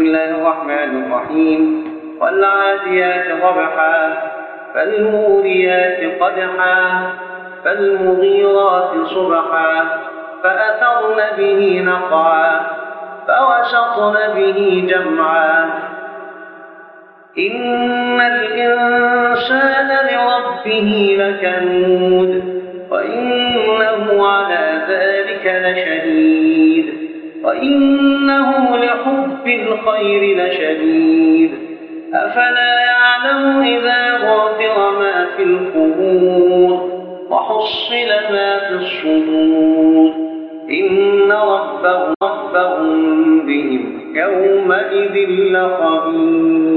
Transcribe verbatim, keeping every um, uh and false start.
الله الرحمن الرحيم والعاديات ضبحا فالموريات قدحا فالمغيرات صبحا فأثرن به نقعا فوسطن به جمعا إن الإنسان لربه لكنود وإنه على ذلك لشهيد وإنه لحب الخير لشديد أفلا يعلم إذا غفر ما في القبور وحصل ما في الصدور إن ربهم ربهم بهم يومئذ لخبير.